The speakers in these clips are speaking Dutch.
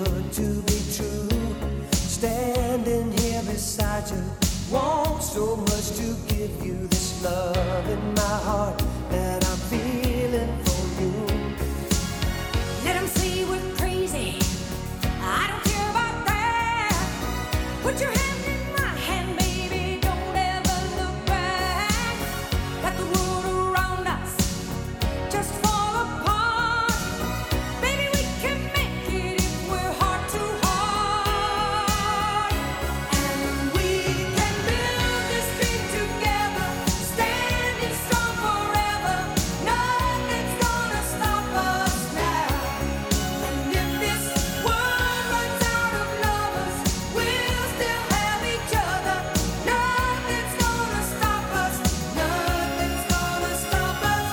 good to be true. Standing here beside you, want so much to give you this love in my heart that I'm feeling for you. Let 'em say we're crazy, I don't care about that. Put your hand in my hand, baby, don't ever look back. Let the world around us just fall apart. Baby, we can make it if we're heart to heart. And we can build this dream together, standing strong forever. Nothing's gonna stop us now. And if this world runs out of lovers, we'll still have each other. Nothing's gonna stop us. Nothing's gonna stop us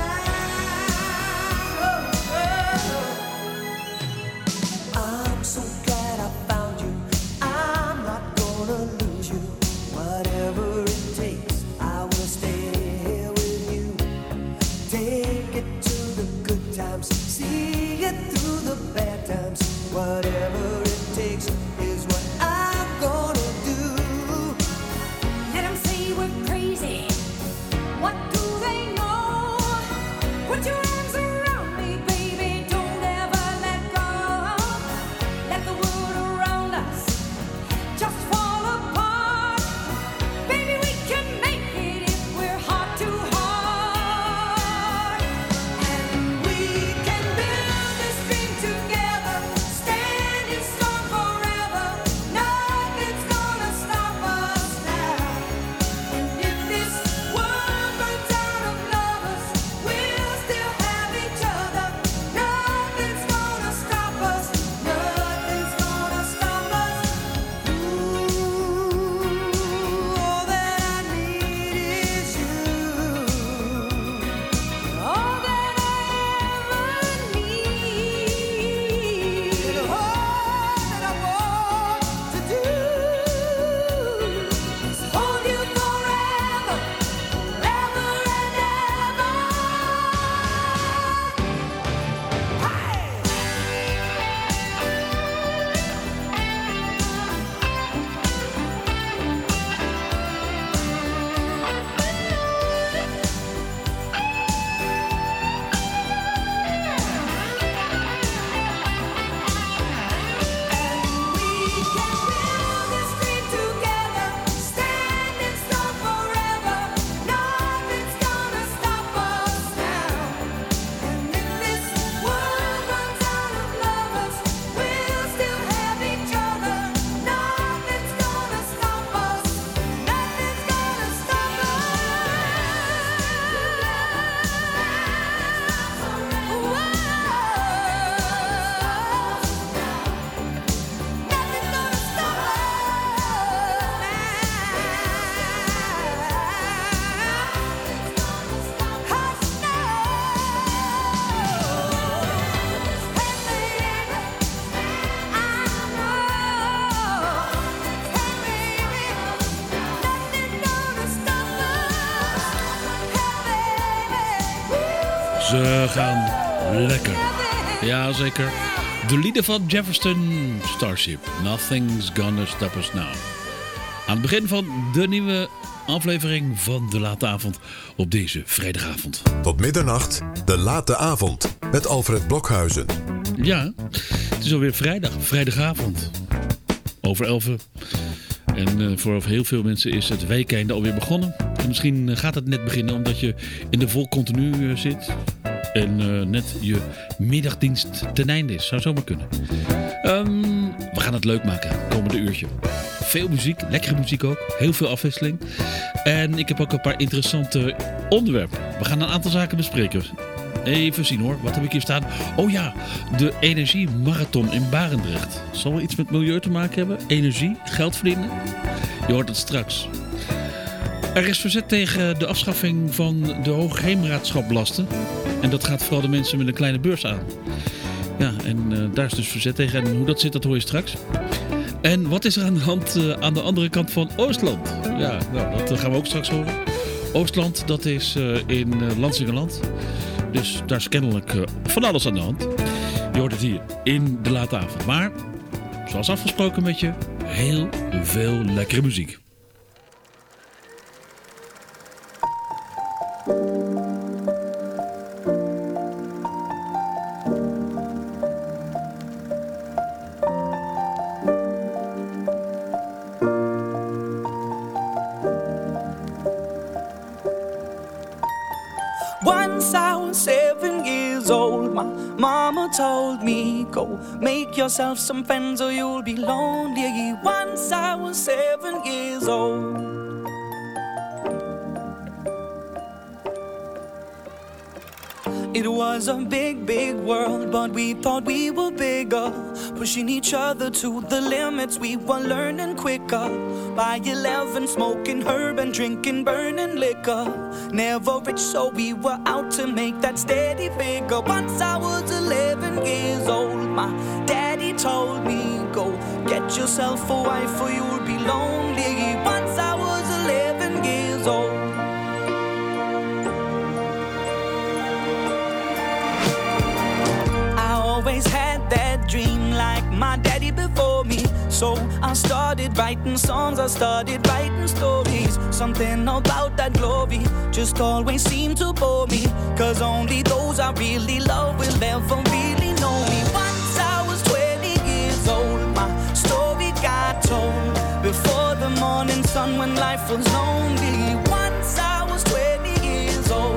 now. I'm so glad I found you. I'm not gonna lose you. Whatever it takes, I will stay here with you. Take it to the good times, see it through the bad times. Whatever it takes is what I'm gonna do. Let 'em say we're crazy. What do they know? Put your arms around me, baby. Don't ever let go. Let the world around us just fall apart. Baby, we can make it if we're heart to heart. And we can build this dream together, standing strong forever. Nothing's gonna stop us now. And if this world runs out of lovers, we'll still have each other. Nothing's gonna stop us. Nothing's gonna stop us. Ooh, all that I need is you. All that I ever need. And all that I want to do is hold you forever, forever and ever. We can build this dream together, standing strong forever. Nothing's gonna stop us now. And if this world runs out of lovers, we'll still have each other. Nothing's gonna stop us. Nothing's gonna stop us. Nothing's gonna stop Ze gaan lekker. Ja, zeker. De lieden van Jefferson Starship. Nothing's gonna stop us now. Aan het begin van de nieuwe aflevering van De Late Avond op deze vrijdagavond. Tot middernacht, De Late Avond, met Alfred Blokhuizen. Ja, het is alweer vrijdagavond. Over 11. En voor heel veel mensen is het weekend alweer begonnen. En misschien gaat het net beginnen omdat je in de vol continu zit. En net je middagdienst ten einde is. Zou zomaar kunnen. We gaan het leuk maken, komende uurtje. Veel muziek, lekkere muziek ook. Heel veel afwisseling. En ik heb ook een paar interessante onderwerpen. We gaan een aantal zaken bespreken. Even zien hoor, wat heb ik hier staan? Oh ja, de energiemarathon in Barendrecht. Zal wel iets met milieu te maken hebben? Energie, geld verdienen? Je hoort het straks. Er is verzet tegen de afschaffing van de hoogheemraadschapbelasting. En dat gaat vooral de mensen met een kleine beurs aan. Ja, en daar is dus verzet tegen. En hoe dat zit, dat hoor je straks. En wat is er aan de hand aan de andere kant van Oostland? Ja, nou, dat gaan we ook straks horen. Oostland, dat is in Lansingerland. Dus daar is kennelijk van alles aan de hand. Je hoort het hier in de late avond. Maar, zoals afgesproken met je, heel veel lekkere muziek. Once I was 7 years old, my mama told me, go make yourself some friends or you'll be lonely. Once I was 7 years old. It was a big, big world, but we thought we were bigger, pushing each other to the limits. We were learning quicker. By 11, smoking herb and drinking burning liquor. Never rich, so we were out to make that steady figure. Once I was 11 years old, my daddy told me, go get yourself a wife or you'll be lonely. Once I was 11 years old. Always had that dream like my daddy before me. So I started writing songs, I started writing stories. Something about that glory just always seemed to bore me. Cause only those I really love will ever really know me. Once I was 20 years old, my story got told. Before the morning sun when life was lonely. Once I was 20 years old.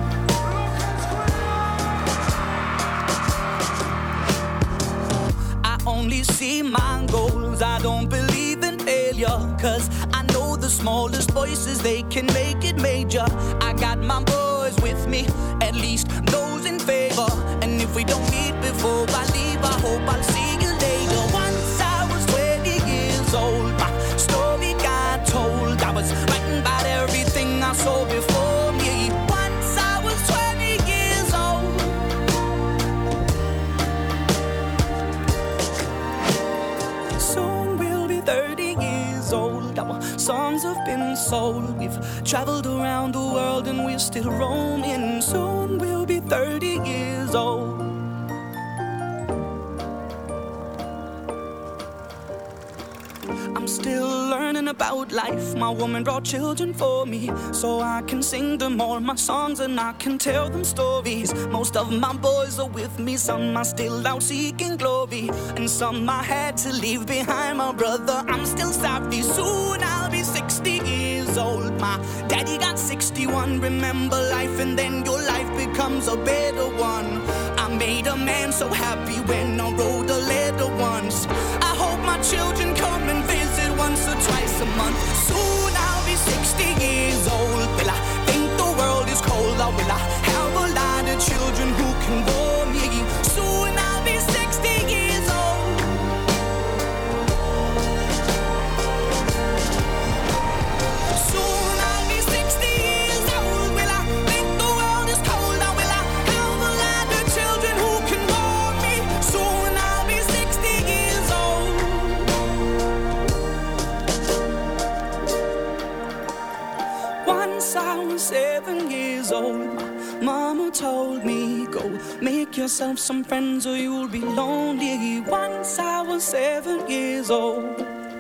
Only see my goals, I don't believe in failure. Cause I know the smallest voices, they can make it major. I got my boys with me, at least those in favor. And if we don't meet before I leave, I hope I'll see you later. Once I was 20 years old, my story got told. I was writing about everything I saw before me. Once I was 20 years old. Soon we'll be 30 years old. Our songs have been sold. We've traveled around the world and we're still roaming. Soon we'll be 30 years old. I'm still learning about life. My woman brought children for me, so I can sing them all my songs and I can tell them stories. Most of my boys are with me, some are still out seeking glory, and some I had to leave behind. My brother, I'm still sorry. Soon I'll be 60 years old. My daddy got 61. Remember life and then your life becomes a better one. I made a man so happy when I wrote a letter once. I hope my children come and visit once or twice a month. Soon I'll be 60 years old. Will I think the world is cold, or will I have a lot of children who can warm me? Soon I'll be 60 years old. Soon I'll be 60 years old. Will I think the world is cold, or will I have a lot of children who can warm me? Soon I'll be 60 years old. Once I was 7 years old, my mama told me, go make yourself some friends or you'll be lonely. Once I was 7 years old.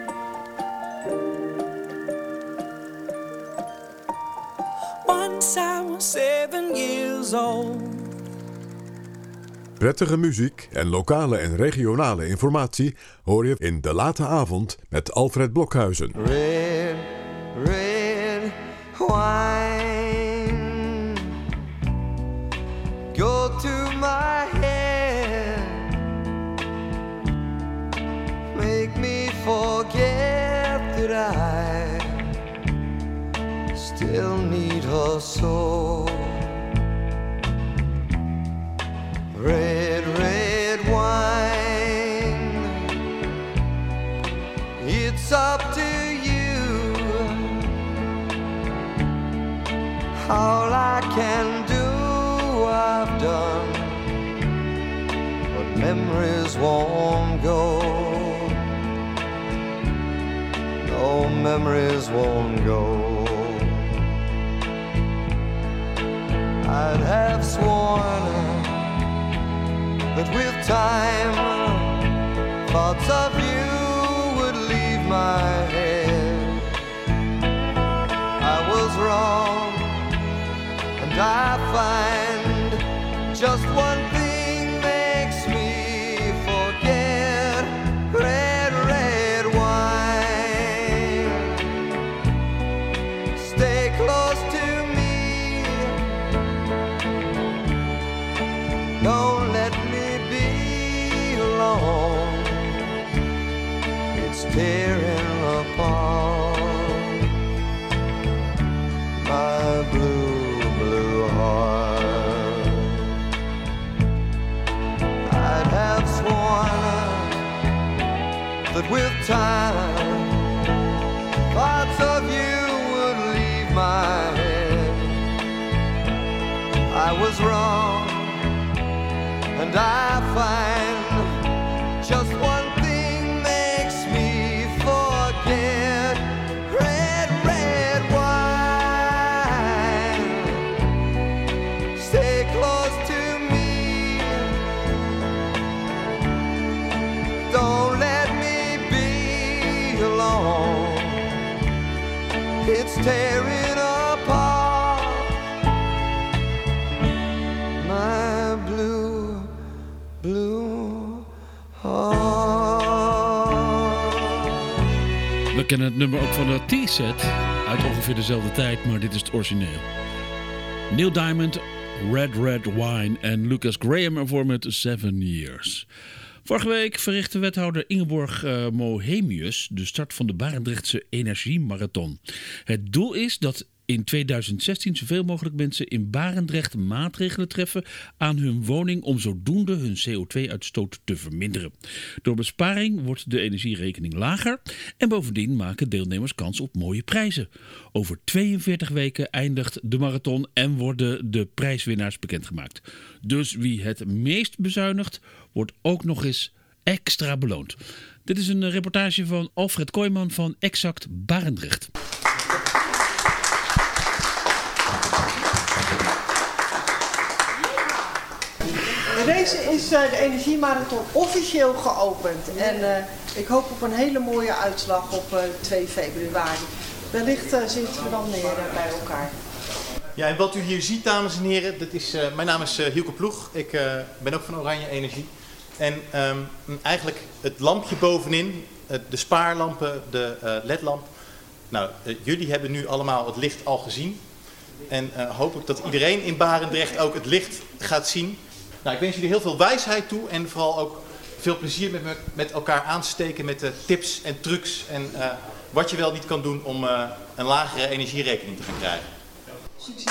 Once I was 7 years old. Prettige muziek en lokale en regionale informatie hoor je in De Late Avond met Alfred Blokhuizen. Red, red wine, go to my head, make me forget that I still need her so. Red, red wine, it's up to you. All I can do, I've done, but memories won't go. No, memories won't go. I'd have sworn that with time thoughts of you would leave my head. I was wrong, and I find just one thing makes me forget. Red, red wine, stay close to me, don't let me be alone. It's tearing apart my blue, blue heart. I'd have sworn that with time thoughts of you would leave my head. I was wrong, and I find just one thing makes me forget. Red, red wine, stay close to me, don't let me be alone. It's tearing apart my blue, blue heart. We kennen het nummer ook van de T-set uit ongeveer dezelfde tijd, maar dit is het origineel. Neil Diamond, Red Red Wine en Lucas Graham ervoor met 7 Years. Vorige week verrichtte wethouder Ingeborg Mohemius de start van de Barendrechtse Energiemarathon. Het doel is dat in 2016 zoveel mogelijk mensen in Barendrecht maatregelen treffen aan hun woning om zodoende hun CO2-uitstoot te verminderen. Door besparing wordt de energierekening lager en bovendien maken deelnemers kans op mooie prijzen. Over 42 weken eindigt de marathon en worden de prijswinnaars bekendgemaakt. Dus wie het meest bezuinigt, wordt ook nog eens extra beloond. Dit is een reportage van Alfred Kooijman van Exact Barendrecht. Deze is de Energiemarathon officieel geopend en ik hoop op een hele mooie uitslag op 2 februari. Wellicht zitten we dan meer bij elkaar. Ja, en wat u hier ziet, dames en heren, dat is, mijn naam is Hielke Ploeg. Ik ben ook van Oranje Energie. En eigenlijk het lampje bovenin, de spaarlampen, de ledlamp. Nou, jullie hebben nu allemaal het licht al gezien. En hoop ik dat iedereen in Barendrecht ook het licht gaat zien. Nou, ik wens jullie heel veel wijsheid toe en vooral ook veel plezier met elkaar aan te steken met de tips en trucs en wat je wel niet kan doen om een lagere energierekening te gaan krijgen. Succes!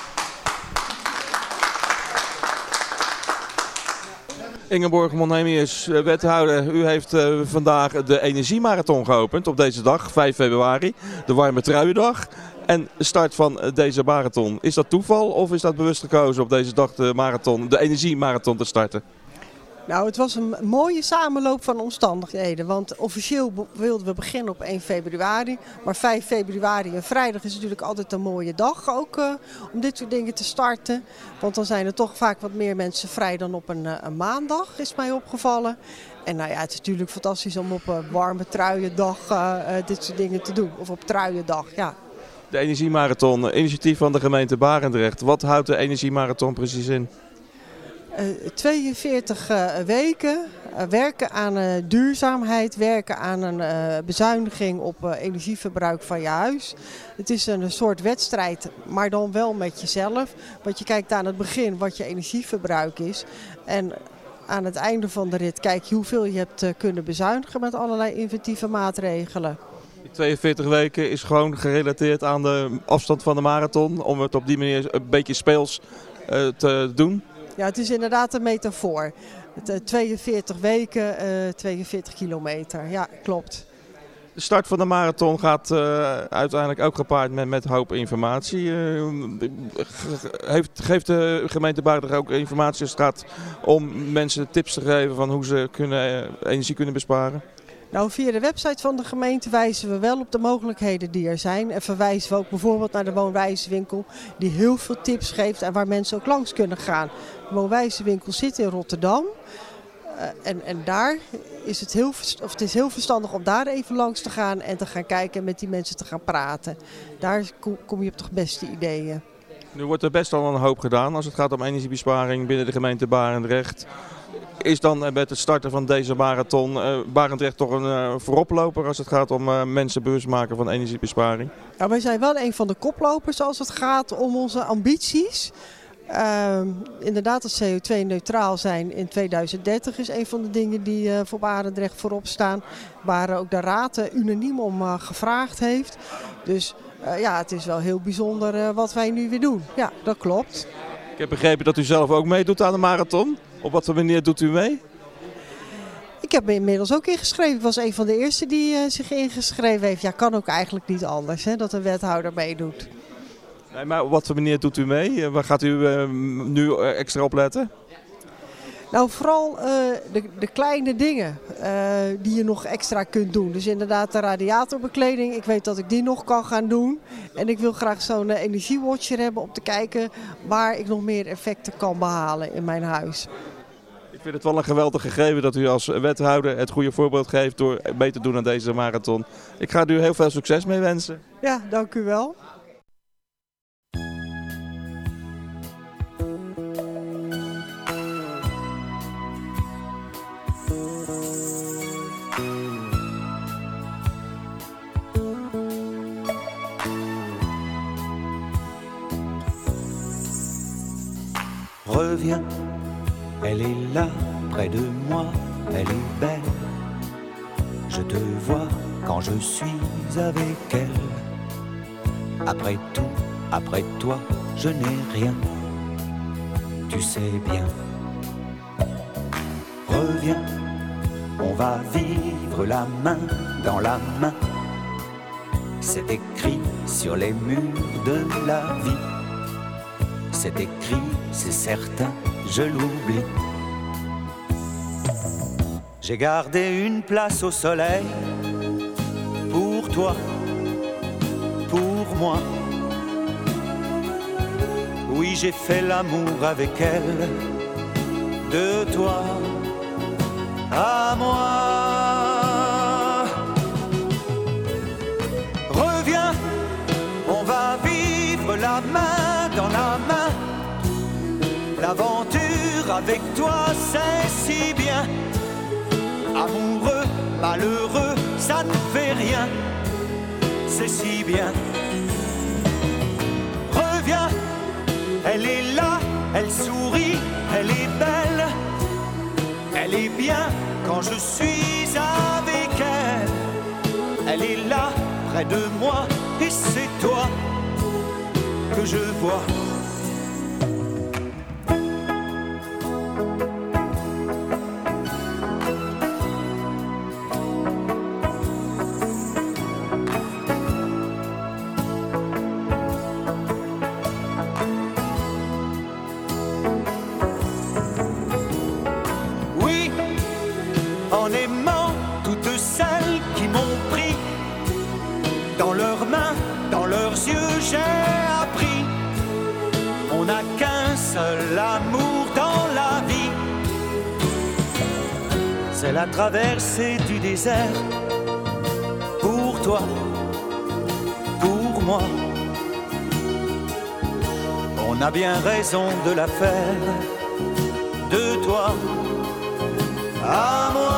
Ingeborg Mohemius, wethouder, u heeft vandaag de Energiemarathon geopend op deze dag, 5 februari, de warme truiendag. En de start van deze marathon, is dat toeval of is dat bewust gekozen op deze dag de Energiemarathon te starten? Nou, het was een mooie samenloop van omstandigheden, want officieel wilden we beginnen op 1 februari. Maar 5 februari en vrijdag is natuurlijk altijd een mooie dag ook om dit soort dingen te starten. Want dan zijn er toch vaak wat meer mensen vrij dan op een maandag, is mij opgevallen. En nou ja, het is natuurlijk fantastisch om op een warme truiendag dit soort dingen te doen. Of op truiendag, ja. De Energiemarathon, initiatief van de gemeente Barendrecht. Wat houdt de Energiemarathon precies in? 42 weken werken aan duurzaamheid, werken aan een bezuiniging op energieverbruik van je huis. Het is een soort wedstrijd, maar dan wel met jezelf. Want je kijkt aan het begin wat je energieverbruik is. En aan het einde van de rit kijk je hoeveel je hebt kunnen bezuinigen met allerlei inventieve maatregelen. 42 weken is gewoon gerelateerd aan de afstand van de marathon, om het op die manier een beetje speels te doen. Ja, het is inderdaad een metafoor. 42 weken, 42 kilometer. Ja, klopt. De start van de marathon gaat uiteindelijk ook gepaard met hoop informatie. Geeft de gemeente Barendrecht ook informatie als het gaat om mensen tips te geven van hoe ze energie kunnen besparen? Nou, via de website van de gemeente wijzen we wel op de mogelijkheden die er zijn. En verwijzen we ook bijvoorbeeld naar de woonwijzenwinkel die heel veel tips geeft en waar mensen ook langs kunnen gaan. De woonwijzenwinkel zit in Rotterdam. En daar is het heel verstandig om daar even langs te gaan en te gaan kijken en met die mensen te gaan praten. Daar kom je op de beste ideeën. Nu wordt er best al een hoop gedaan als het gaat om energiebesparing binnen de gemeente Barendrecht. Is dan met het starten van deze marathon Barendrecht toch een vooroploper als het gaat om mensen bewust maken van energiebesparing? Nou, wij zijn wel een van de koplopers als het gaat om onze ambities. Inderdaad, het CO2-neutraal zijn in 2030 is een van de dingen die voor Barendrecht voorop staan. Waar ook de Raad unaniem om gevraagd heeft. Dus het is wel heel bijzonder wat wij nu weer doen. Ja, dat klopt. Ik heb begrepen dat u zelf ook meedoet aan de marathon. Op wat voor manier doet u mee? Ik heb me inmiddels ook ingeschreven. Ik was een van de eerste die zich ingeschreven heeft. Ja, kan ook eigenlijk niet anders, hè, dat een wethouder meedoet. Nee, maar op wat voor manier doet u mee? Waar gaat u nu extra op letten? Nou, vooral de kleine dingen die je nog extra kunt doen. Dus inderdaad de radiatorbekleding. Ik weet dat ik die nog kan gaan doen. En ik wil graag zo'n energiewatcher hebben om te kijken waar ik nog meer effecten kan behalen in mijn huis. Ik vind het wel een geweldig gegeven dat u als wethouder het goede voorbeeld geeft door mee te doen aan deze marathon. Ik ga u heel veel succes mee wensen. Ja, dank u wel. Reviens, elle est là, près de moi, elle est belle. Je te vois quand je suis avec elle. Après tout, après toi, je n'ai rien, tu sais bien. Reviens, on va vivre la main dans la main. C'est écrit sur les murs de la vie. C'est écrit, c'est certain, je l'oublie. J'ai gardé une place au soleil pour toi, pour moi. Oui, j'ai fait l'amour avec elle, de toi à moi. Reviens, on va vivre la main dans la main. L'aventure avec toi, c'est si bien. Amoureux, malheureux, ça ne fait rien. C'est si bien. Reviens, elle est là, elle sourit, elle est belle. Elle est bien quand je suis avec elle. Elle est là, près de moi, et c'est toi que je vois. En aimant toutes celles qui m'ont pris dans leurs mains, dans leurs yeux, j'ai appris. On n'a qu'un seul amour dans la vie. C'est la traversée du désert. Pour toi, pour moi. On a bien raison de la faire. De toi à moi.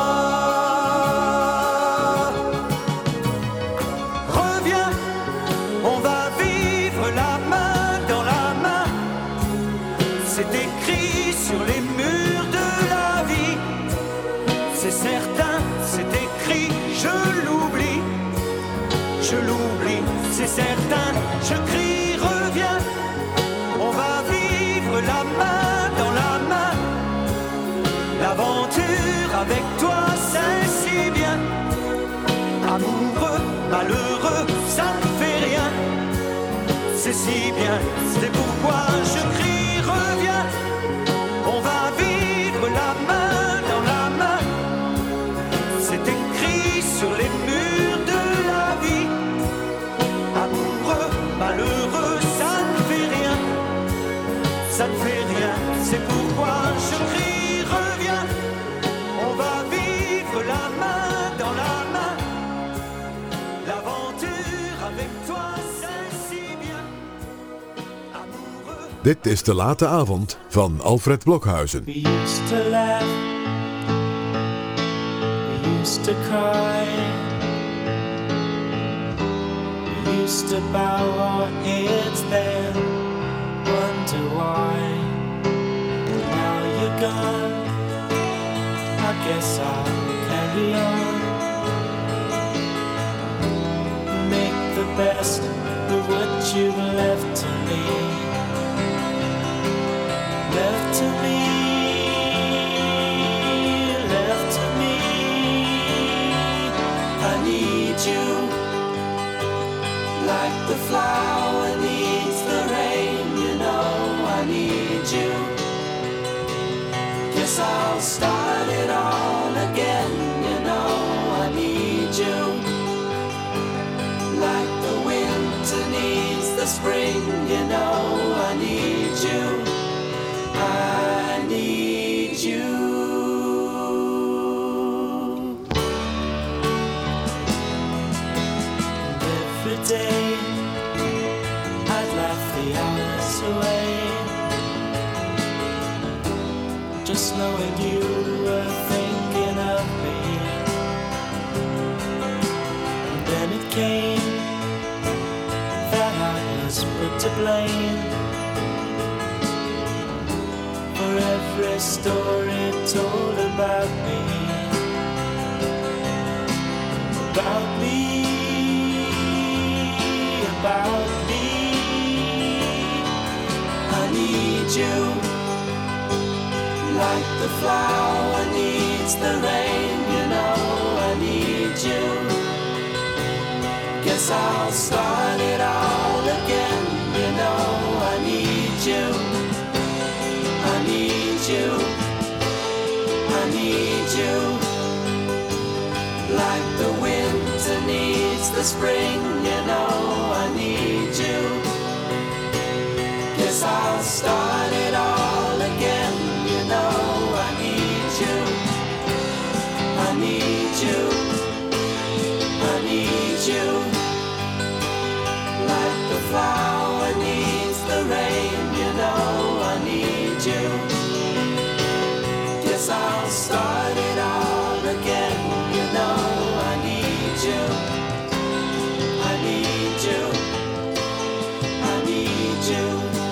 Reviens, on va vivre la main dans la main. C'est écrit sur les murs de la vie. C'est certain, c'est écrit, je l'oublie. Je l'oublie, c'est certain, je crie, reviens. On va vivre la main dans la main. L'aventure avec toi, c'est si bien. Amoureux, malheureux, ça ne fait rien. C'est si bien, c'est pourquoi je crie, reviens. On va vivre la main dans la main. C'est écrit Dit is De Late Avond van Alfred Blokhuizen. We used to laugh, we used to cry, we used to bow our heads then, wonder why. Now you're gone, I guess I'll carry on. Make the best of what you've left to me. Left to me, left to me. I need you, like the flower needs the rain. You know I need you. Guess I'll start it all again. You know I need you, like the winter needs the spring. You know I need you. I need you. And every day I'd laugh the hours away, just knowing you were thinking of me. And then it came that I was put to blame for every story told about me, about me, about me. I need you, like the flower needs the rain. You know I need you. Guess I'll start it all again. You know I need you. I need you, I need you, like the winter needs the spring. You know I need you. Guess I'll start it all again. You know I need you. I need you, I need you, like the flower needs the rain. You know I need you. Guess I'll start it all again. You know I need you. I need you. I need you,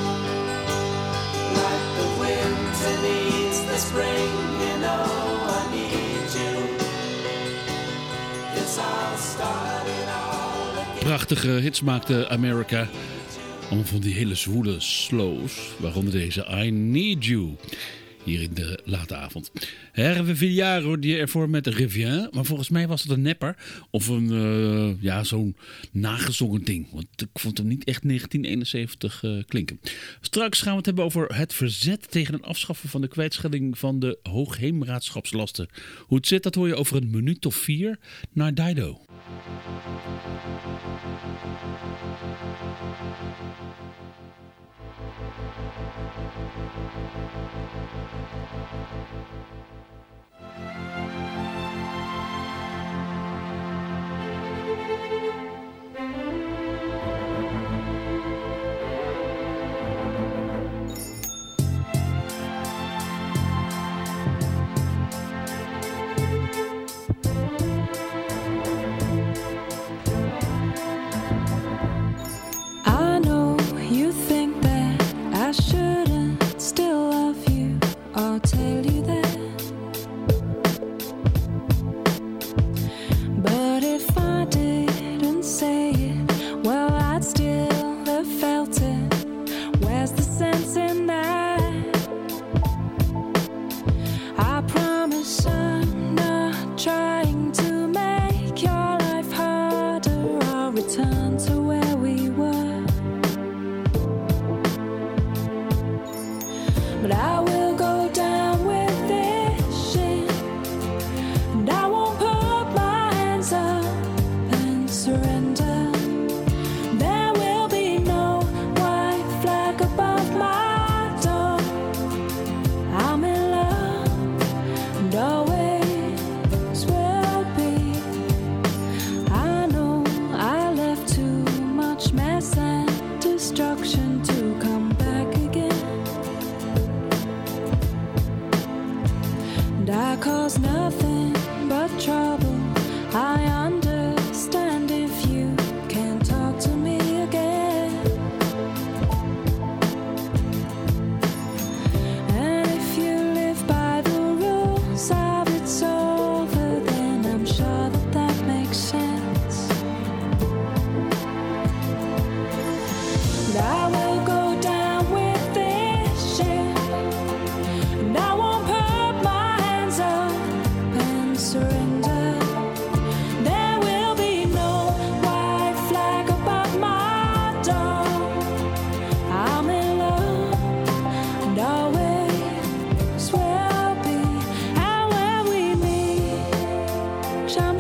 like the winter needs the spring. You know I need you. Guess I'll start it all again. Prachtige hits maakte America. Allemaal van die hele zwoele slows. Waaronder deze I Need You. Hier in De Late Avond. Hervé Villaro die ervoor met Revient. Maar volgens mij was het een nepper. Of een, zo'n nagezongen ding. Want ik vond hem niet echt 1971 klinken. Straks gaan we het hebben over het verzet tegen het afschaffen van de kwijtschelding van de hoogheemraadschapslasten. Hoe het zit, dat hoor je over een minuut of 4 naar Dido. I know you think that I shouldn't still love you or tell you that.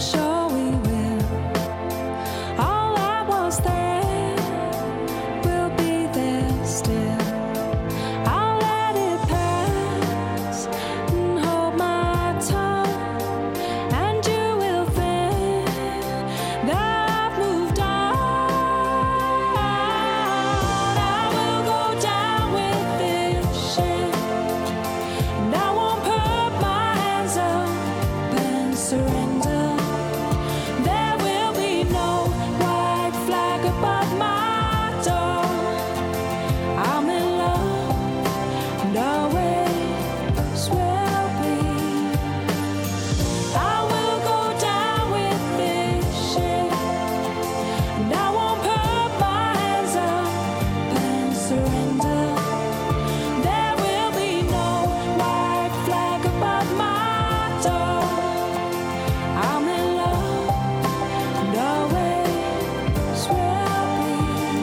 sure we will. All that was there will be there still. I'll let it pass and hold my tongue, and you will think that I've moved on. I will go down with this ship, and I won't put my hands up and surrender. There will be no white flag above my door. I'm in love, and always will be. I will go down with this ship, and I won't put my hands up and surrender. There will be no white flag above my door. I'm in love, and always will be.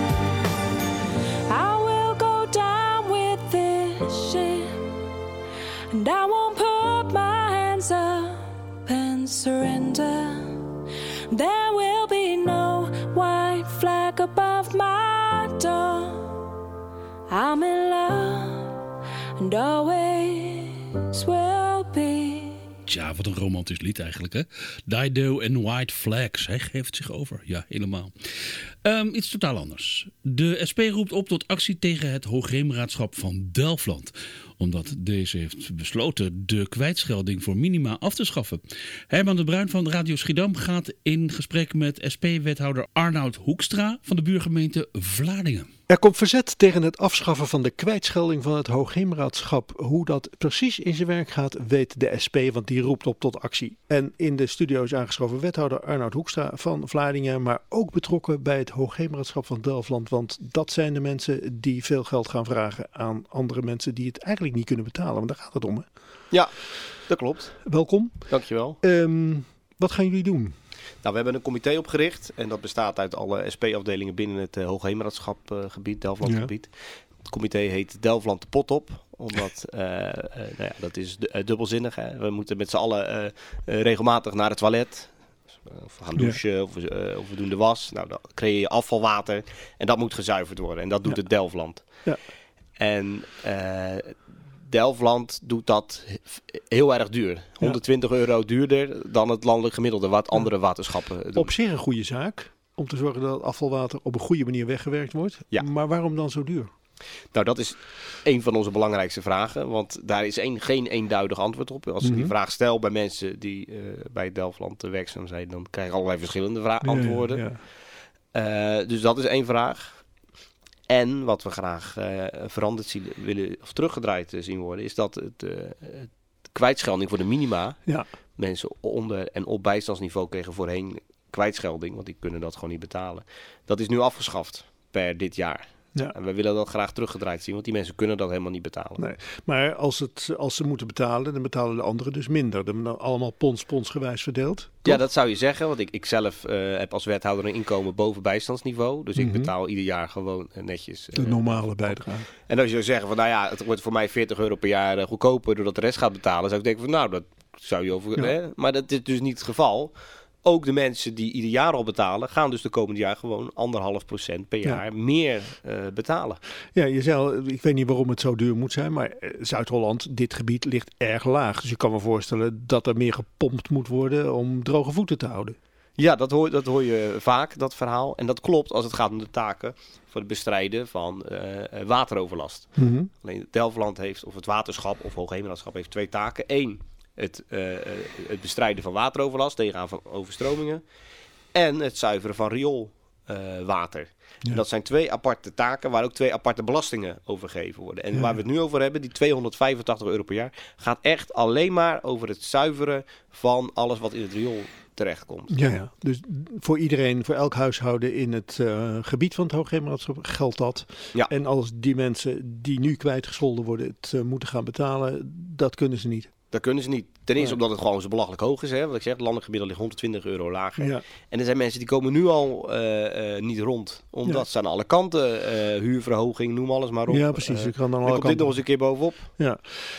I will go down with this ship, and I won't put my hands up and surrender. There will be no white flag above my door. I'm in love, and always will be. Tja, wat een romantisch lied eigenlijk, hè? Dido en White Flags. Hij geeft zich over. Ja, helemaal. Iets totaal anders. De SP roept op tot actie tegen het Hoogheemraadschap van Delfland. Omdat deze heeft besloten de kwijtschelding voor minima af te schaffen. Herman de Bruin van Radio Schiedam gaat in gesprek met SP-wethouder Arnoud Hoekstra van de buurgemeente Vlaardingen. Er komt verzet tegen het afschaffen van de kwijtschelding van het Hoogheemraadschap. Hoe dat precies in zijn werk gaat, weet de SP, want die roept op tot actie. En in de studio is aangeschoven wethouder Arnoud Hoekstra van Vlaardingen, maar ook betrokken bij het Hoogheemraadschap van Delfland. Want dat zijn de mensen die veel geld gaan vragen aan andere mensen die het eigenlijk niet kunnen betalen. Want daar gaat het om, hè? Ja, dat klopt. Welkom. Dankjewel. Wat gaan jullie doen? Nou, we hebben een comité opgericht en dat bestaat uit alle SP-afdelingen binnen het Hoogheemraadschapgebied, Delflandgebied. Ja. Het comité heet Delfland de pot op, omdat dat is dubbelzinnig. Hè. We moeten met z'n allen regelmatig naar het toilet. Of we gaan douchen of we doen de was. Nou, dan creëer je afvalwater en dat moet gezuiverd worden. En dat doet het Delfland. Ja. En Delfland doet dat heel erg duur. 120 euro duurder dan het landelijk gemiddelde, wat andere waterschappen doen. Op zich een goede zaak, om te zorgen dat het afvalwater op een goede manier weggewerkt wordt. Ja. Maar waarom dan zo duur? Nou, dat is een van onze belangrijkste vragen, want daar is geen eenduidig antwoord op. Als ik die vraag stel bij mensen die bij Delfland werkzaam zijn, dan krijg ik allerlei verschillende antwoorden. Ja. Dus dat is één vraag. En wat we graag veranderd willen of teruggedraaid zien worden, is dat de kwijtschelding voor de minima. Ja. Mensen onder en op bijstandsniveau kregen voorheen kwijtschelding, want die kunnen dat gewoon niet betalen. Dat is nu afgeschaft per dit jaar. Ja. En we willen dat graag teruggedraaid zien, want die mensen kunnen dat helemaal niet betalen. Nee. Maar als ze moeten betalen, dan betalen de anderen dus minder. Dan worden allemaal ponsgewijs verdeeld. Toch? Ja, dat zou je zeggen, want ik zelf heb als wethouder een inkomen boven bijstandsniveau. Dus ik betaal ieder jaar gewoon netjes de normale bijdrage. En als je zou zeggen van, nou ja, het wordt voor mij 40 euro per jaar goedkoper doordat de rest gaat betalen, zou ik denken van, nou, dat zou je over... Ja. Maar dat is dus niet het geval. Ook de mensen die ieder jaar al betalen, gaan dus de komende jaar gewoon 1,5% per jaar meer betalen. Ja, je zei al, ik weet niet waarom het zo duur moet zijn, maar Zuid-Holland, dit gebied ligt erg laag. Dus je kan me voorstellen dat er meer gepompt moet worden om droge voeten te houden. Ja, dat hoor je vaak, dat verhaal. En dat klopt als het gaat om de taken voor het bestrijden van wateroverlast. Mm-hmm. Alleen Delfland heeft, of het waterschap of Hoogheemraadschap heeft 2 taken. 1, het bestrijden van wateroverlast, tegengaan van overstromingen. En het zuiveren van rioolwater. Ja. Dat zijn 2 aparte taken waar ook 2 aparte belastingen over gegeven worden. En waar we het nu over hebben, die 285 euro per jaar, gaat echt alleen maar over het zuiveren van alles wat in het riool terechtkomt. Ja. Dus voor iedereen, voor elk huishouden in het gebied van het Hoogheemraadschap geldt dat. Ja. En als die mensen die nu kwijtgescholden worden het moeten gaan betalen, dat kunnen ze niet. Dat kunnen ze niet. Ten eerste omdat het gewoon zo belachelijk hoog is. Hè? Wat ik zeg, het landelijk gemiddelde ligt 120 euro lager. Ja. En er zijn mensen die komen nu al niet rond. Omdat ze aan alle kanten, huurverhoging, noem alles maar op. Ja, precies. Ik kan dan komt dit nog eens een keer bovenop. Ja.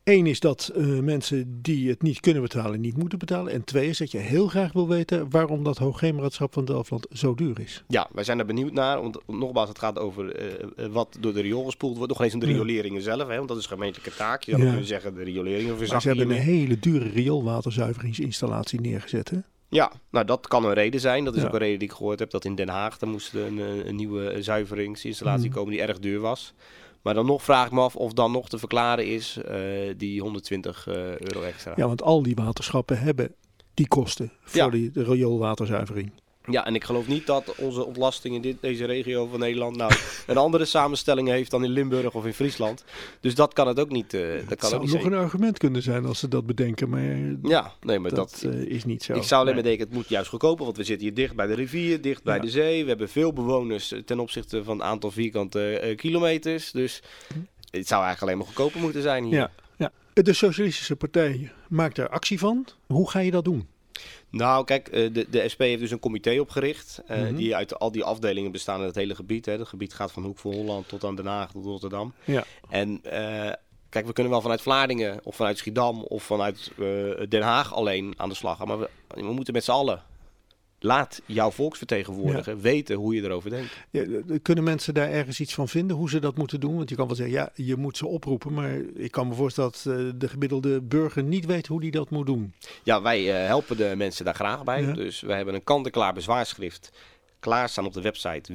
Eén is dat mensen die het niet kunnen betalen, niet moeten betalen. En 2 is dat je heel graag wil weten waarom dat Hoogheemraadschap van Delfland zo duur is. Ja, wij zijn er benieuwd naar. Want nogmaals, het gaat over wat door de riool gespoeld wordt. Nog eens om de rioleringen zelf, hè, want dat is gemeentelijke taak. Je zou kunnen zeggen de rioleringen maar ze hebben een hele dure rioolwaterzuiveringsinstallatie neergezet, hè? Ja, nou dat kan een reden zijn. Dat is ook een reden die ik gehoord heb. Dat in Den Haag, daar moest een nieuwe zuiveringsinstallatie komen die erg duur was. Maar dan nog vraag ik me af of dan nog te verklaren is die €120 extra. Ja, want al die waterschappen hebben die kosten voor de rioolwaterzuivering. Ja, en ik geloof niet dat onze ontlasting in deze regio van Nederland nou een andere samenstelling heeft dan in Limburg of in Friesland. Dus dat kan het ook niet. Dat zou nog een argument kunnen zijn als ze dat bedenken, maar dat is niet zo. Ik zou alleen maar denken, het moet juist goedkoper, want we zitten hier dicht bij de rivier, dicht bij de zee. We hebben veel bewoners ten opzichte van het aantal vierkante kilometers. Dus het zou eigenlijk alleen maar goedkoper moeten zijn hier. Ja. De Socialistische Partij maakt daar actie van. Hoe ga je dat doen? Nou, kijk, de SP heeft dus een comité opgericht. Die uit al die afdelingen bestaan in het hele gebied. Hè. Het gebied gaat van Hoek van Holland tot aan Den Haag, tot Rotterdam. Ja. En kijk, we kunnen wel vanuit Vlaardingen of vanuit Schiedam of vanuit Den Haag alleen aan de slag gaan. Maar we moeten met z'n allen. Laat jouw volksvertegenwoordiger weten hoe je erover denkt. Ja, kunnen mensen daar ergens iets van vinden, hoe ze dat moeten doen? Want je kan wel zeggen, je moet ze oproepen. Maar ik kan me voorstellen dat de gemiddelde burger niet weet hoe die dat moet doen. Ja, wij helpen de mensen daar graag bij. Ja. Dus we hebben een kant-en-klaar bezwaarschrift klaarstaan op de website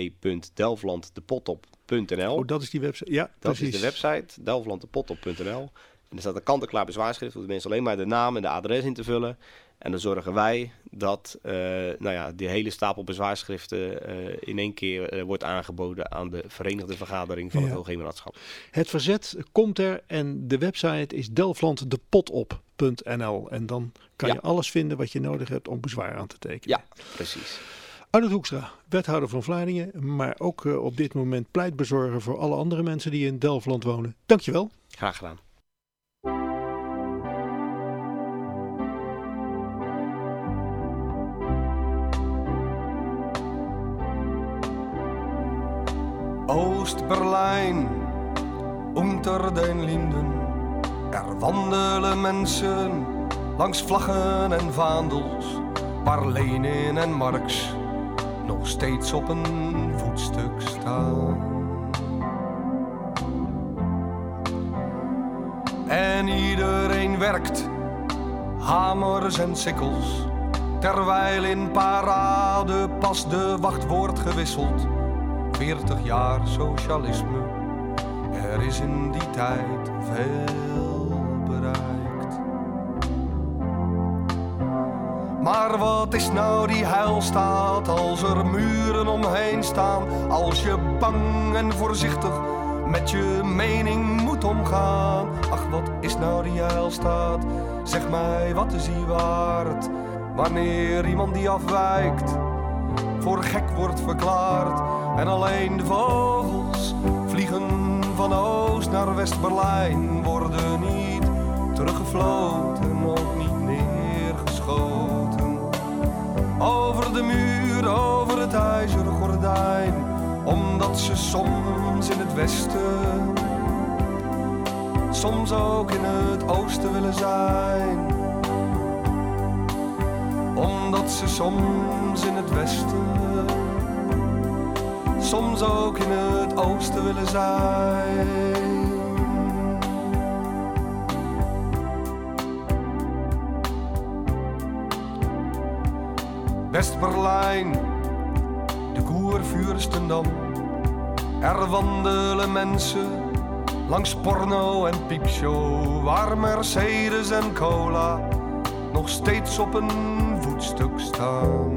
www.delflanddepotop.nl. Oh, dat is die website? Ja, dat is de website, delflanddepotop.nl. En er staat een kant-en-klaar bezwaarschrift. Voor de mensen alleen maar de naam en de adres in te vullen. En dan zorgen wij dat die hele stapel bezwaarschriften in één keer wordt aangeboden aan de Verenigde Vergadering van het Hoogheemraadschap. Het verzet komt er en de website is delflanddepotop.nl. En dan kan je alles vinden wat je nodig hebt om bezwaar aan te tekenen. Ja, precies. Arnoud Hoekstra, wethouder van Vlaardingen, maar ook op dit moment pleitbezorger voor alle andere mensen die in Delfland wonen. Dankjewel. Graag gedaan. Oost-Berlijn, unter den Linden. Er wandelen mensen langs vlaggen en vaandels, waar Lenin en Marx nog steeds op een voetstuk staan. En iedereen werkt, hamers en sikkels, terwijl in parade pas de wacht wordt gewisseld. 40 jaar socialisme, er is in die tijd veel bereikt. Maar wat is nou die heilstaat als er muren omheen staan? Als je bang en voorzichtig met je mening moet omgaan. Ach, wat is nou die heilstaat? Zeg mij, wat is die waard? Wanneer iemand die afwijkt voor gek wordt verklaard. En alleen de vogels vliegen van Oost naar West-Berlijn, worden niet teruggefloten, ook niet neergeschoten. Over de muur, over het ijzeren gordijn, omdat ze soms in het westen, soms ook in het oosten willen zijn. Omdat ze soms in het westen, soms ook in het oosten willen zijn. West-Berlijn, de Kurfürstendamm. Er wandelen mensen langs porno en piepshow, waar Mercedes en cola nog steeds op een voetstuk staan.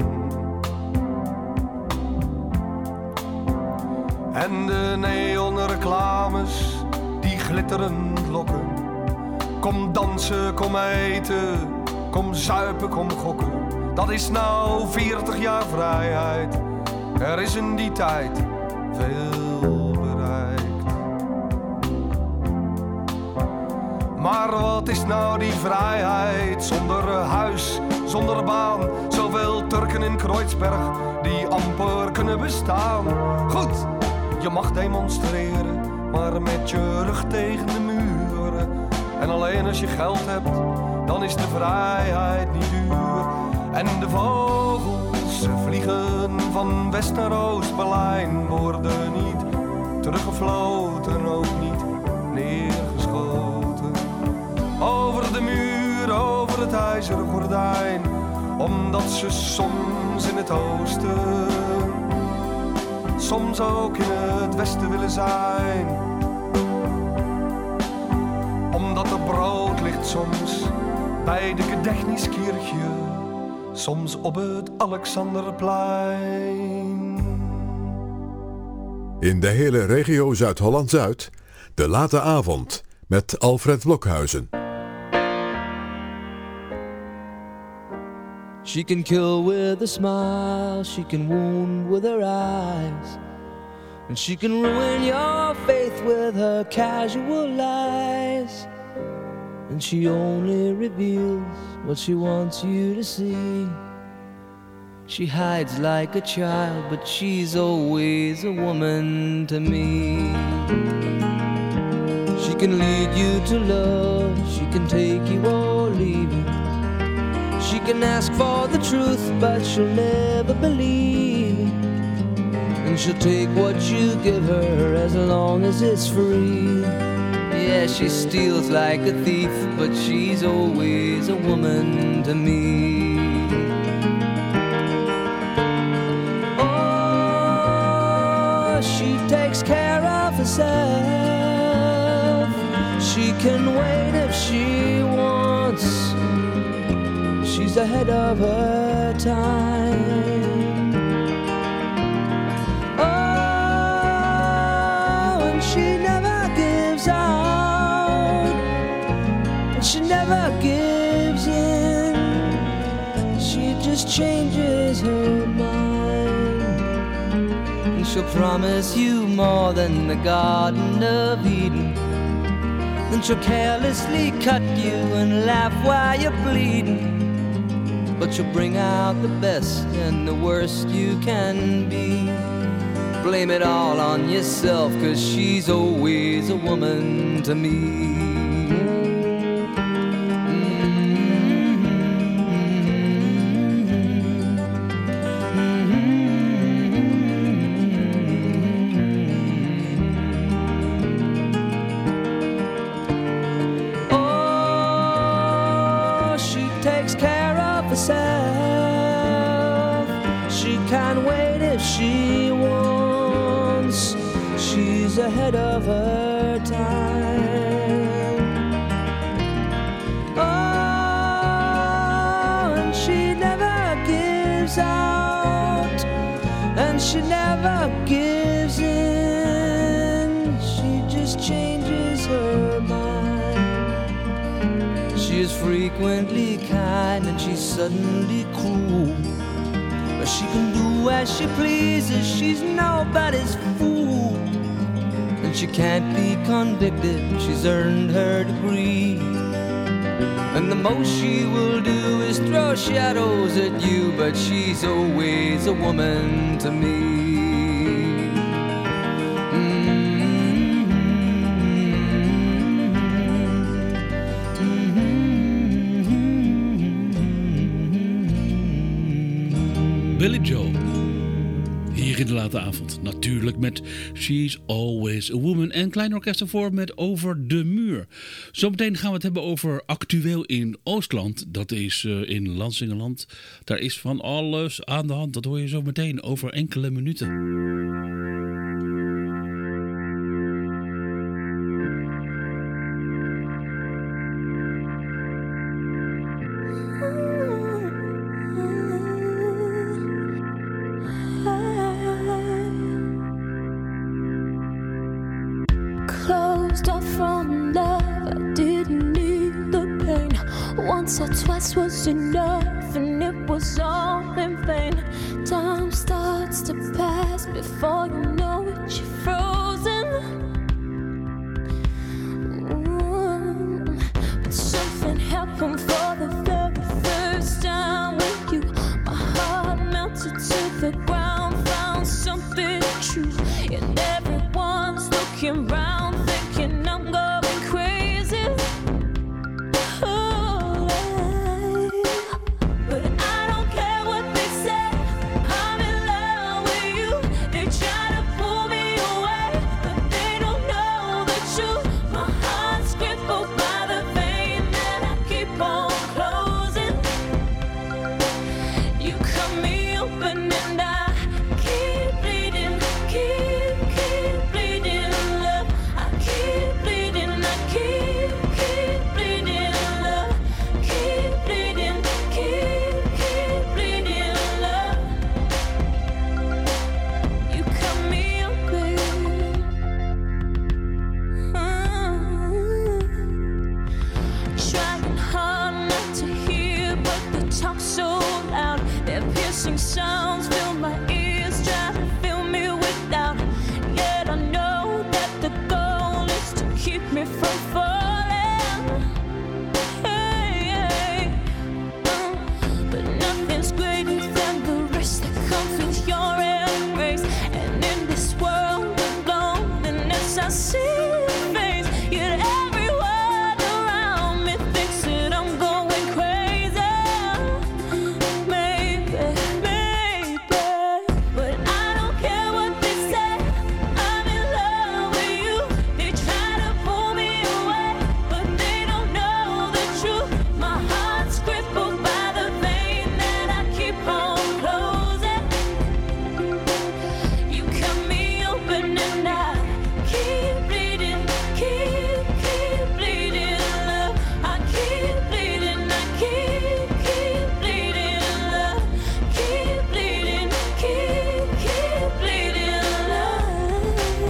En de neonreclames die glitterend lokken. Kom dansen, kom eten, kom zuipen, kom gokken. Dat is nou 40 jaar vrijheid. Er is in die tijd veel bereikt. Maar wat is nou die vrijheid zonder huis, zonder baan? Zoveel Turken in Kreuzberg die amper kunnen bestaan. Goed, je mag demonstreren, maar met je rug tegen de muren. En alleen als je geld hebt, dan is de vrijheid niet duur. En de vogels vliegen van West naar Oost-Berlijn, worden niet teruggefloten, ook niet neergeschoten. Over de muur, over het ijzeren gordijn, omdat ze soms in het oosten, soms ook in het westen willen zijn. Omdat er brood ligt soms bij de Gedächtniskirche, soms op het Alexanderplein. In de hele regio Zuid-Holland-Zuid, de late avond met Alfred Blokhuizen. She can kill with a smile, she can wound with her eyes, and she can ruin your faith with her casual lies. And she only reveals what she wants you to see. She hides like a child, but she's always a woman to me. She can lead you to love, she can take you or leave you. She can ask for the truth, but she'll never believe. And she'll take what you give her as long as it's free. Yeah, she steals like a thief, but she's always a woman to me. Oh, she takes care of herself. She can wait if she wants. She's ahead of her time. Oh, and she never gives out, and she never gives in. She just changes her mind, and she'll promise you more than the Garden of Eden. Then she'll carelessly cut you and laugh while you're bleeding. But you'll bring out the best and the worst you can be. Blame it all on yourself, 'cause she's always a woman to me. Oh, she takes care of herself. She can't wait if she wants. She's ahead of her time. Oh, and she never gives out, and she never gives in. She just changes her mind. She is frequently kind and she's suddenly cruel. But she can do as she pleases, she's nobody's fool. And she can't be convicted, she's earned her degree. And the most she will do is throw shadows at you, but she's always a woman to me. Billy Joel. Hier in de late avond. Natuurlijk met She's Always a Woman. En klein orkest ervoor met Over de Muur. Zometeen gaan we het hebben over actueel in Oostland. Dat is in Lansingerland. Daar is van alles aan de hand. Dat hoor je zo meteen over enkele minuten. Closed off from love, I didn't need the pain. Once or twice was enough, and it was all in vain. Time starts to pass before you know it, you're frozen. But something happened for the very first time with you. My heart melted to the ground, found something true, and everyone's looking round. I'm going crazy. open and I keep bleeding, keep bleeding love. I keep bleeding, I keep bleeding love. Keep bleeding, keep bleeding love. You cut me open. Trying hard not to hear, but they talk so loud. Their piercing sounds fill my ears, try to fill me with doubt. Yet I know that the goal is to keep me from falling. Hey, hey. But nothing's greater than the rest that comes with your embrace. And in this world of loneliness, I see your face. Yet everyone around me thinks that I'm going crazy. Maybe, but I don't care what they say. I'm in love with you. They try to pull me away, but they don't know the truth. My heart's crippled by the vein that I keep on closing. You cut me open and I keep bleeding, keep bleeding love. I keep bleeding, I keep bleeding love. Keep bleeding, keep bleeding love.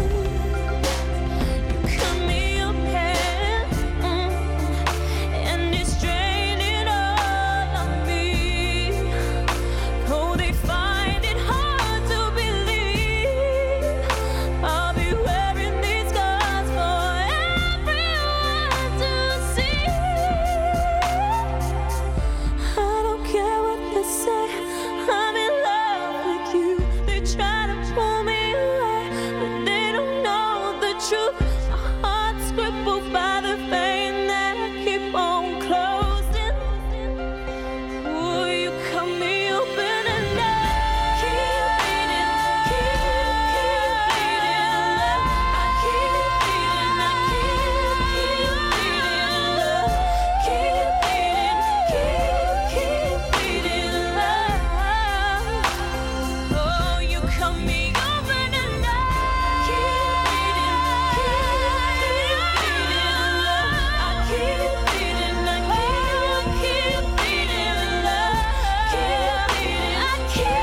You cut me open, and it's draining all of me. Oh, they find it hard to believe I'll be wearing these scars for everyone to see. I don't care what they say, I'm in love with you. They try to pull me away, but they don't know the truth. My heart's crippled by the vein that I keep on closing. Oh, you cut me open and I keep bleeding, keep bleeding love. I keep bleeding, I keep bleeding love. Keep bleeding, keep bleeding love. Oh, you cut me open and I keep bleeding, keep bleeding love. I keep bleeding, I keep bleeding love. Keep bleeding, I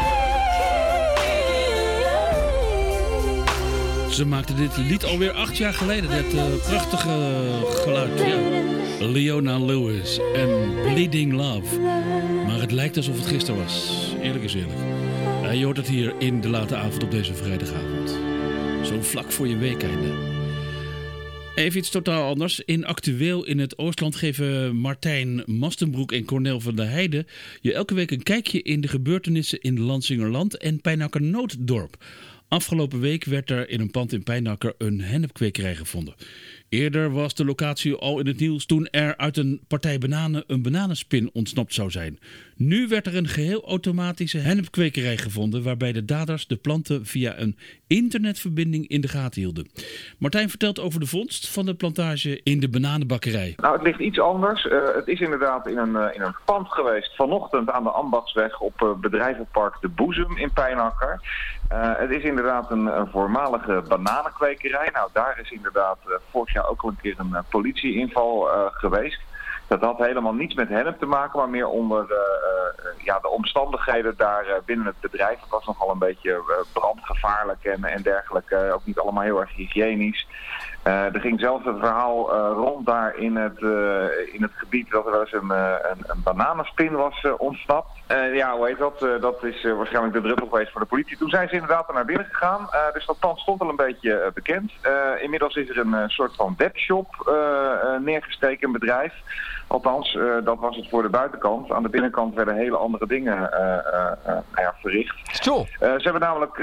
keep. Ze maakte dit lied alweer 8 jaar geleden. Dit prachtige geluid. Ja. Leona Lewis en Bleeding Love. Maar het lijkt alsof het gisteren was. Eerlijk is eerlijk. Je hoort het hier in de late avond op deze vrijdagavond. Zo vlak voor je weekeinde. Even iets totaal anders. In Actueel in het Oostland geven Martijn Mastenbroek en Cornel van der Heijden je elke week een kijkje in de gebeurtenissen in Lansingerland en Pijnacker Nooddorp. Afgelopen week werd er in een pand in Pijnacker een hennepkwekerij gevonden. Eerder was de locatie al in het nieuws toen er uit een partij bananen een bananenspin ontsnapt zou zijn. Nu werd er een geheel automatische hennepkwekerij gevonden waarbij de daders de planten via een internetverbinding in de gaten hielden. Martijn vertelt over de vondst van de plantage in de bananenbakkerij. Nou, het ligt iets anders. Het is inderdaad in een pand geweest vanochtend aan de Ambachtsweg op bedrijvenpark De Boezem in Pijnacker. Het is inderdaad een voormalige banaanenkwekerij. Nou, daar is inderdaad vorig jaar ook al een keer een politieinval geweest. Dat had helemaal niets met hennep te maken, maar meer onder de omstandigheden daar binnen het bedrijf. Het was nogal een beetje brandgevaarlijk en dergelijke. Ook niet allemaal heel erg hygiënisch. Er ging zelfs een verhaal rond daar in het gebied dat er wel eens een bananenspin was ontsnapt. Hoe heet dat? Dat is waarschijnlijk de druppel geweest voor de politie. Toen zijn ze inderdaad er naar binnen gegaan. Dus dat pand stond al een beetje bekend. Inmiddels is er een soort van webshop neergesteken, een bedrijf. Althans, dat was het voor de buitenkant. Aan de binnenkant werden hele andere dingen verricht. Ze hebben namelijk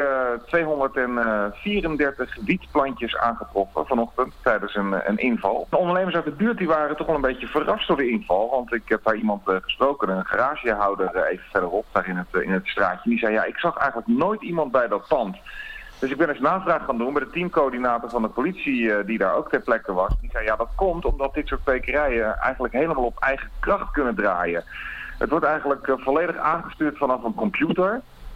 234 wietplantjes aangetroffen vanochtend tijdens een inval. De ondernemers uit de buurt die waren toch wel een beetje verrast door de inval. Want ik heb daar iemand gesproken, een garagehouder even verderop, daar in het straatje. Die zei, ja, ik zag eigenlijk nooit iemand bij dat pand. Dus ik ben eens navraag gaan doen bij de teamcoördinator van de politie die daar ook ter plekke was. Die zei, ja, dat komt omdat dit soort kwekerijen eigenlijk helemaal op eigen kracht kunnen draaien. Het wordt eigenlijk volledig aangestuurd vanaf een computer. En die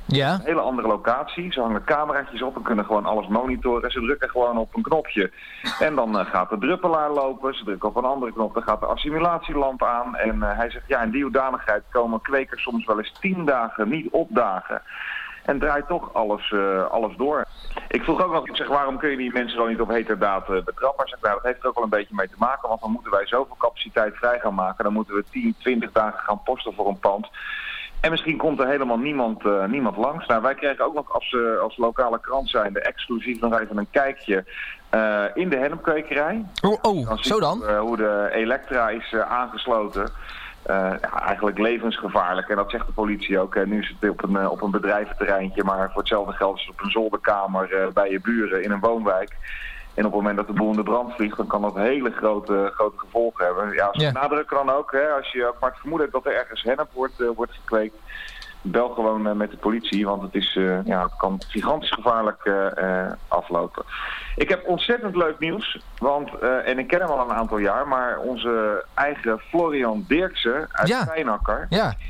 Ja. Een hele andere locatie. Ze hangen cameraatjes op en kunnen gewoon alles monitoren. Ze drukken gewoon op een knopje. En dan gaat de druppelaar lopen. Ze drukken op een andere knop. Dan gaat de assimilatielamp aan. En hij zegt, ja, in die hoedanigheid komen kwekers soms wel eens 10 dagen niet opdagen. En draait toch alles door. Ik vroeg ook nog, ik zeg, waarom kun je die mensen dan niet op heterdaad betrappen? Hij zegt, nou, dat heeft er ook wel een beetje mee te maken. Want dan moeten wij zoveel capaciteit vrij gaan maken. Dan moeten we 10, 20 dagen gaan posten voor een pand. En misschien komt er helemaal niemand langs. Nou, wij kregen ook nog als lokale krant zijnde exclusief nog even een kijkje in de hennepkwekerij. Zo dan? Hoe de elektra is aangesloten. Eigenlijk levensgevaarlijk. En dat zegt de politie ook. Nu is het op een bedrijventerreintje, maar voor hetzelfde geld is het op een zolderkamer bij je buren in een woonwijk. En op het moment dat de boel in de brand vliegt, dan kan dat hele grote gevolgen hebben. Ja, ze benadrukken dan ook, hè, als je ook maar het vermoeden hebt dat er ergens hennep wordt gekweekt, bel gewoon met de politie, want het kan gigantisch gevaarlijk aflopen. Ik heb ontzettend leuk nieuws, want, en ik ken hem al een aantal jaar, maar onze eigen Florian Dirksen uit Pijnakker,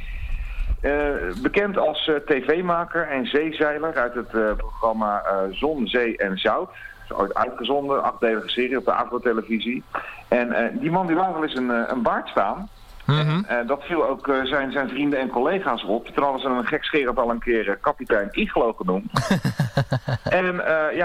bekend als tv-maker en zeezeiler uit het programma Zon, Zee en Zout. Dat is ooit uitgezonden, 8-delige serie op de Avro-televisie. En die man die laat wel eens een baard staan. En dat viel ook zijn vrienden en collega's op. Toen hadden ze hem gekscherend al een keer kapitein Iglo genoemd. En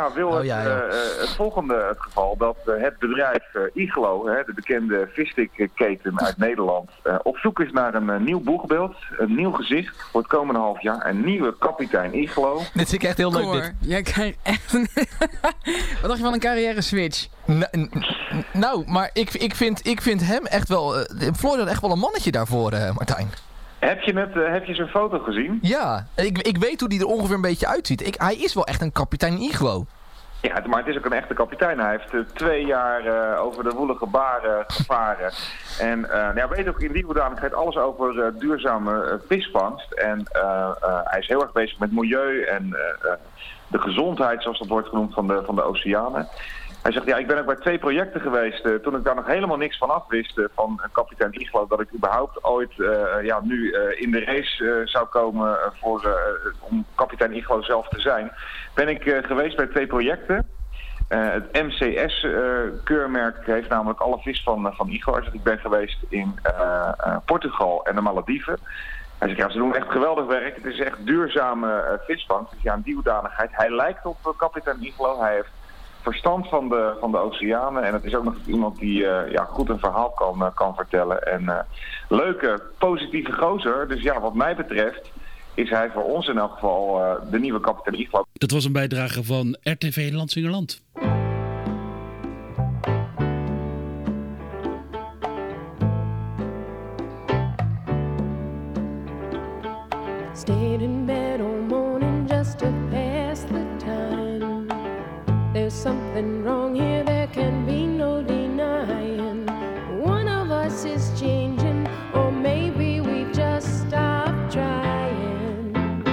het volgende het geval dat het bedrijf Iglo, de bekende visstikketen uit Nederland, op zoek is naar een nieuw boegbeeld, een nieuw gezicht voor het komende half jaar. Een nieuwe kapitein Iglo. Dit vind ik echt heel leuk. Dit. Jij krijgt echt een... Wat dacht je van een carrière switch? Nou, maar ik vind hem echt wel... Florian echt wel een mannetje daarvoor, Martijn. Heb je zijn foto gezien? Ja, ik weet hoe die er ongeveer een beetje uitziet. Hij is wel echt een kapitein Iglo. Ja, maar het is ook een echte kapitein. Hij heeft 2 jaar over de woelige baren gevaren. En hij weet ook in die hoedanigheid alles over duurzame visvangst. En hij is heel erg bezig met milieu en de gezondheid, zoals dat wordt genoemd, van de oceanen. Hij zegt, ja, ik ben ook bij 2 projecten geweest toen ik daar nog helemaal niks van af wist van kapitein Iglo, dat ik überhaupt ooit nu in de race zou komen om kapitein Iglo zelf te zijn. Ben ik geweest bij 2 projecten. Het MCS-keurmerk heeft namelijk alle vis van Iglo. Hij zegt, ik ben geweest in Portugal en de Malediven. Hij zegt, ja, ze doen echt geweldig werk. Het is echt duurzame visvangst. Dus ja, in die hoedanigheid. Hij lijkt op kapitein Iglo. Hij heeft verstand van de oceanen. En het is ook nog iemand die goed een verhaal kan vertellen. En leuke, positieve gozer. Dus ja, wat mij betreft is hij voor ons in elk geval de nieuwe kapitein Iglo. Dat was een bijdrage van RTV Lansingerland. Stayed in bed all morning just to pass the time. There's something wrong here, there can be no denying. One of us is changing, or maybe we've just stopped trying.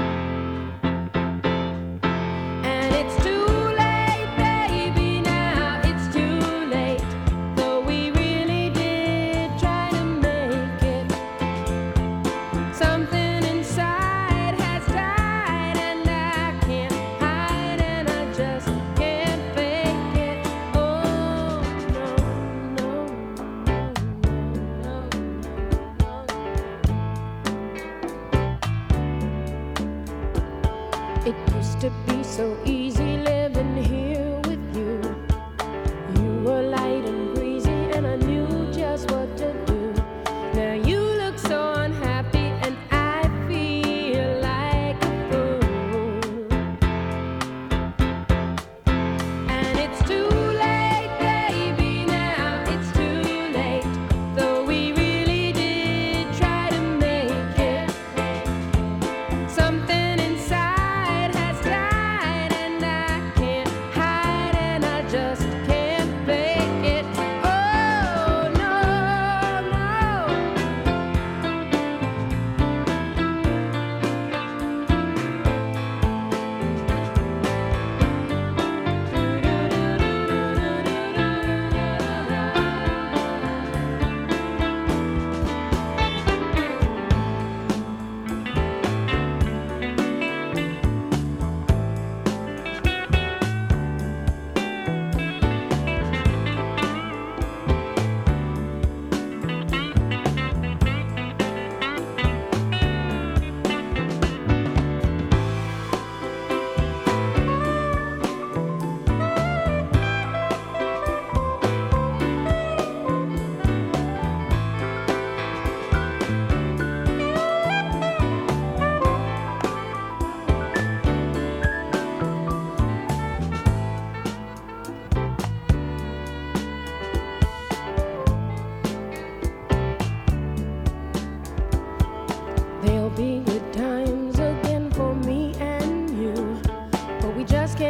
And it's too late, baby, now it's too late. Though we really did try to make it. Something inside has died and I can't hide and I just can't fake it. Oh no, no, no, no, no. It used to be so easy living here with you. You were light and breezy and I knew just what to do. Now you look so unhappy and I feel like a fool. And it's too late, baby, now it's too late. Though we really did try to make it. Something inside has died and I can't hide.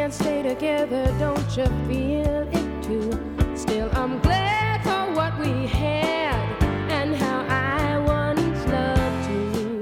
can't stay together, don't you feel it too? Still, I'm glad for what we had and how I once loved you.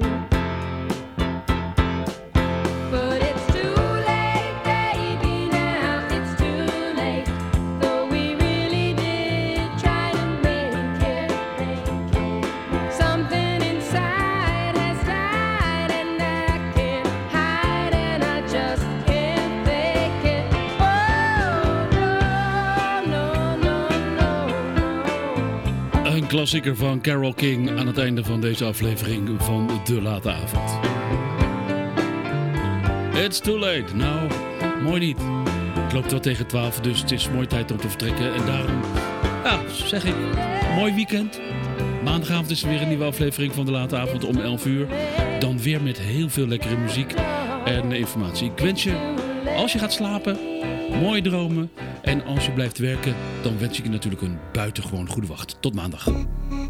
But it's too late, baby, now it's too late. Though we really did try to make it. Something inside has died and I can't hide and I just can't fake it. Oh, no, no, no, no. Een klassieker van Carole King aan het einde van deze aflevering van De Late Avond. It's too late. Nou, mooi niet. Het loopt wel tegen 12, dus het is mooi tijd om te vertrekken. En daarom, ja, zeg ik, mooi weekend. Maandagavond is er weer een nieuwe aflevering van De Late Avond om 11 uur. Dan weer met heel veel lekkere muziek en informatie. Ik wens je, als je gaat slapen, mooie dromen. En als je blijft werken, dan wens ik je natuurlijk een buitengewoon goede wacht. Tot maandag.